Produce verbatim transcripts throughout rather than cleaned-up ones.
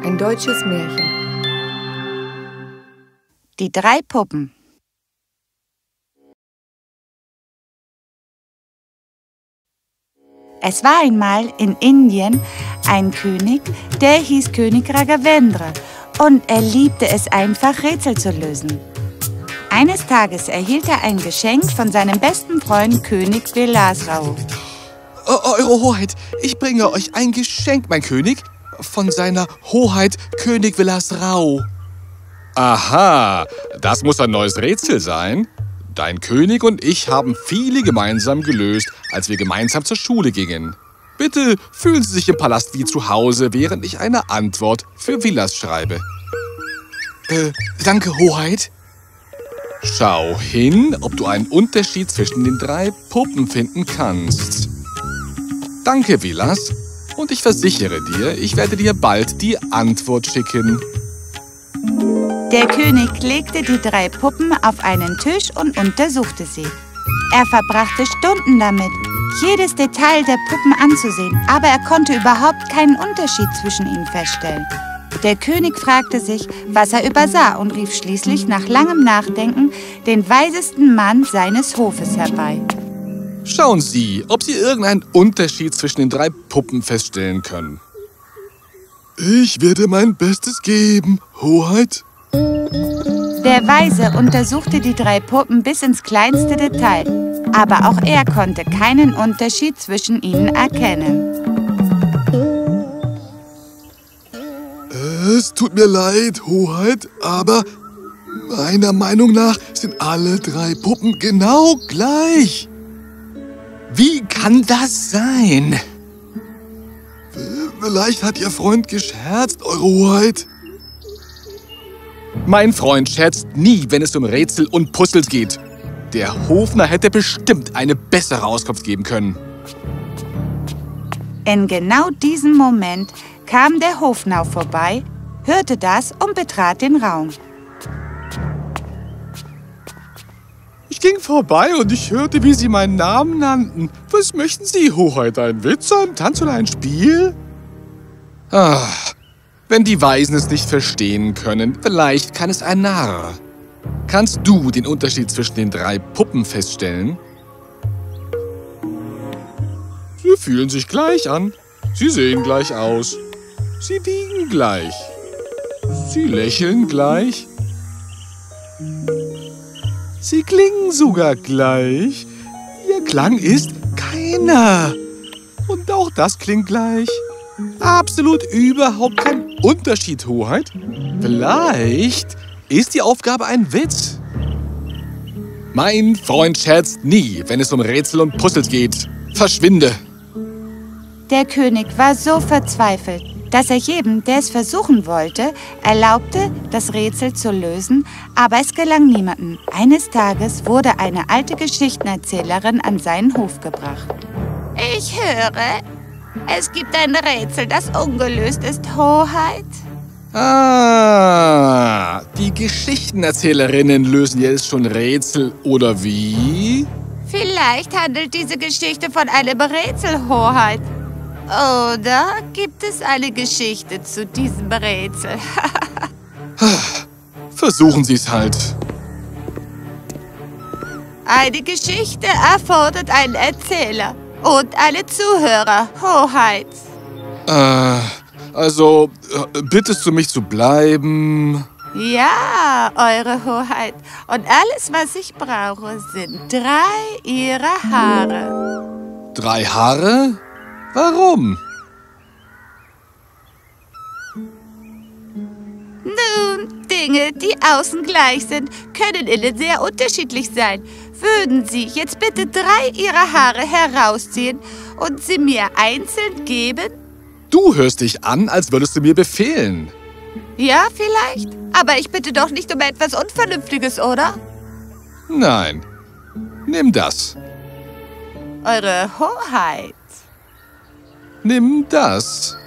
Ein deutsches Märchen. Die drei Puppen. Es war einmal in Indien ein König, der hieß König Raghavendra, und er liebte es einfach, Rätsel zu lösen. Eines Tages erhielt er ein Geschenk von seinem besten Freund König Vilas Rao. Eure Hoheit, ich bringe euch ein Geschenk, mein König, von seiner Hoheit König Vilas Rao. Aha, das muss ein neues Rätsel sein. Dein König und ich haben viele gemeinsam gelöst, als wir gemeinsam zur Schule gingen. Bitte fühlen Sie sich im Palast wie zu Hause, während ich eine Antwort für Vilas schreibe. Äh, danke, Hoheit. Schau hin, ob du einen Unterschied zwischen den drei Puppen finden kannst. Danke, Vilas. Und ich versichere dir, ich werde dir bald die Antwort schicken. Der König legte die drei Puppen auf einen Tisch und untersuchte sie. Er verbrachte Stunden damit, jedes Detail der Puppen anzusehen, aber er konnte überhaupt keinen Unterschied zwischen ihnen feststellen. Der König fragte sich, was er übersah, und rief schließlich nach langem Nachdenken den weisesten Mann seines Hofes herbei. Schauen Sie, ob Sie irgendeinen Unterschied zwischen den drei Puppen feststellen können. Ich werde mein Bestes geben, Hoheit. Der Weise untersuchte die drei Puppen bis ins kleinste Detail, aber auch er konnte keinen Unterschied zwischen ihnen erkennen. Es tut mir leid, Hoheit, aber meiner Meinung nach sind alle drei Puppen genau gleich. Wie kann das sein? Vielleicht hat Ihr Freund gescherzt, Eure Hoheit. Mein Freund scherzt nie, wenn es um Rätsel und Puzzles geht. Der Hofner hätte bestimmt eine bessere Auskunft geben können. In genau diesem Moment kam der Hofnarr vorbei, hörte das und betrat den Raum. Ich ging vorbei und ich hörte, wie Sie meinen Namen nannten. Was möchten Sie, Hoheit? Ein Witz, ein Tanz oder ein Spiel? Ah, wenn die Weisen es nicht verstehen können, vielleicht kann es ein Narr. Kannst du den Unterschied zwischen den drei Puppen feststellen? Sie fühlen sich gleich an. Sie sehen gleich aus. Sie wiegen gleich. Sie lächeln gleich. Sie klingen sogar gleich. Ihr Klang ist keiner. Und auch das klingt gleich. Absolut überhaupt kein Unterschied, Hoheit. Vielleicht ist die Aufgabe ein Witz. Mein Freund scherzt nie, wenn es um Rätsel und Puzzles geht. Verschwinde! Der König war so verzweifelt, dass er jedem, der es versuchen wollte, erlaubte, das Rätsel zu lösen, aber es gelang niemandem. Eines Tages wurde eine alte Geschichtenerzählerin an seinen Hof gebracht. Ich höre, es gibt ein Rätsel, das ungelöst ist, Hoheit. Ah, die Geschichtenerzählerinnen lösen jetzt schon Rätsel, oder wie? Vielleicht handelt diese Geschichte von einem Rätsel, Hoheit. Oder gibt es eine Geschichte zu diesem Rätsel? Versuchen Sie es halt. Eine Geschichte erfordert einen Erzähler und eine Zuhörer, Hoheit. Äh, also, bittest du mich zu bleiben? Ja, Eure Hoheit. Und alles, was ich brauche, sind drei Ihrer Haare. Drei Haare? Warum? Nun, Dinge, die außen gleich sind, können innen sehr unterschiedlich sein. Würden Sie jetzt bitte drei Ihrer Haare herausziehen und sie mir einzeln geben? Du hörst dich an, als würdest du mir befehlen. Ja, vielleicht. Aber ich bitte doch nicht um etwas Unvernünftiges, oder? Nein. Nimm das. Eure Hoheit. Nimm das.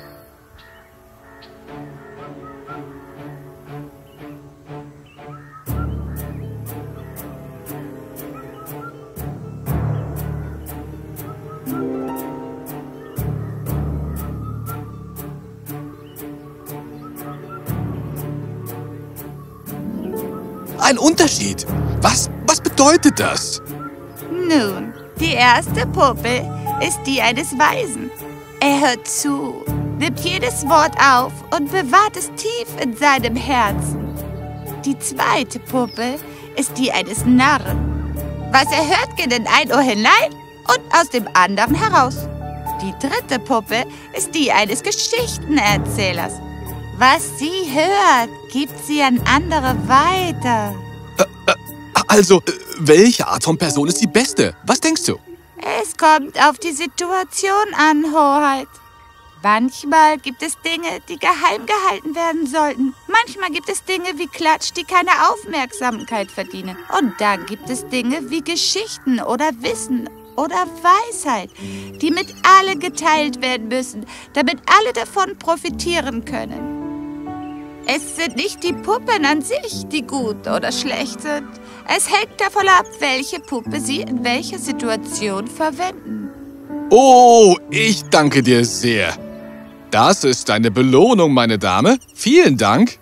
ein Unterschied. Was, was bedeutet das? Nun, die erste Puppe ist die eines Weisen. Er hört zu, nimmt jedes Wort auf und bewahrt es tief in seinem Herzen. Die zweite Puppe ist die eines Narren. Was er hört, geht in ein Ohr hinein und aus dem anderen heraus. Die dritte Puppe ist die eines Geschichtenerzählers. Was sie hört, gibt sie an andere weiter. Äh, äh, also, welche Art von Person ist die beste? Was denkst du? Es kommt auf die Situation an, Hoheit. Manchmal gibt es Dinge, die geheim gehalten werden sollten. Manchmal gibt es Dinge wie Klatsch, die keine Aufmerksamkeit verdienen. Und dann gibt es Dinge wie Geschichten oder Wissen oder Weisheit, die mit alle geteilt werden müssen, damit alle davon profitieren können. Es sind nicht die Puppen an sich, die gut oder schlecht sind. Es hängt davon ab, welche Puppe sie in welcher Situation verwenden. Oh, ich danke dir sehr. Das ist deine Belohnung, meine Dame. Vielen Dank.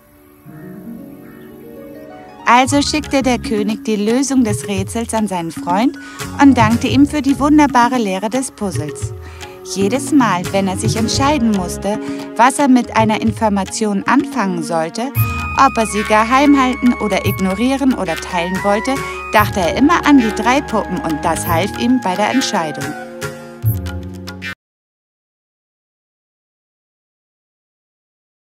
Also schickte der König die Lösung des Rätsels an seinen Freund und dankte ihm für die wunderbare Lehre des Puzzles. Jedes Mal, wenn er sich entscheiden musste, was er mit einer Information anfangen sollte, ob er sie geheim halten oder ignorieren oder teilen wollte, dachte er immer an die drei Puppen und das half ihm bei der Entscheidung.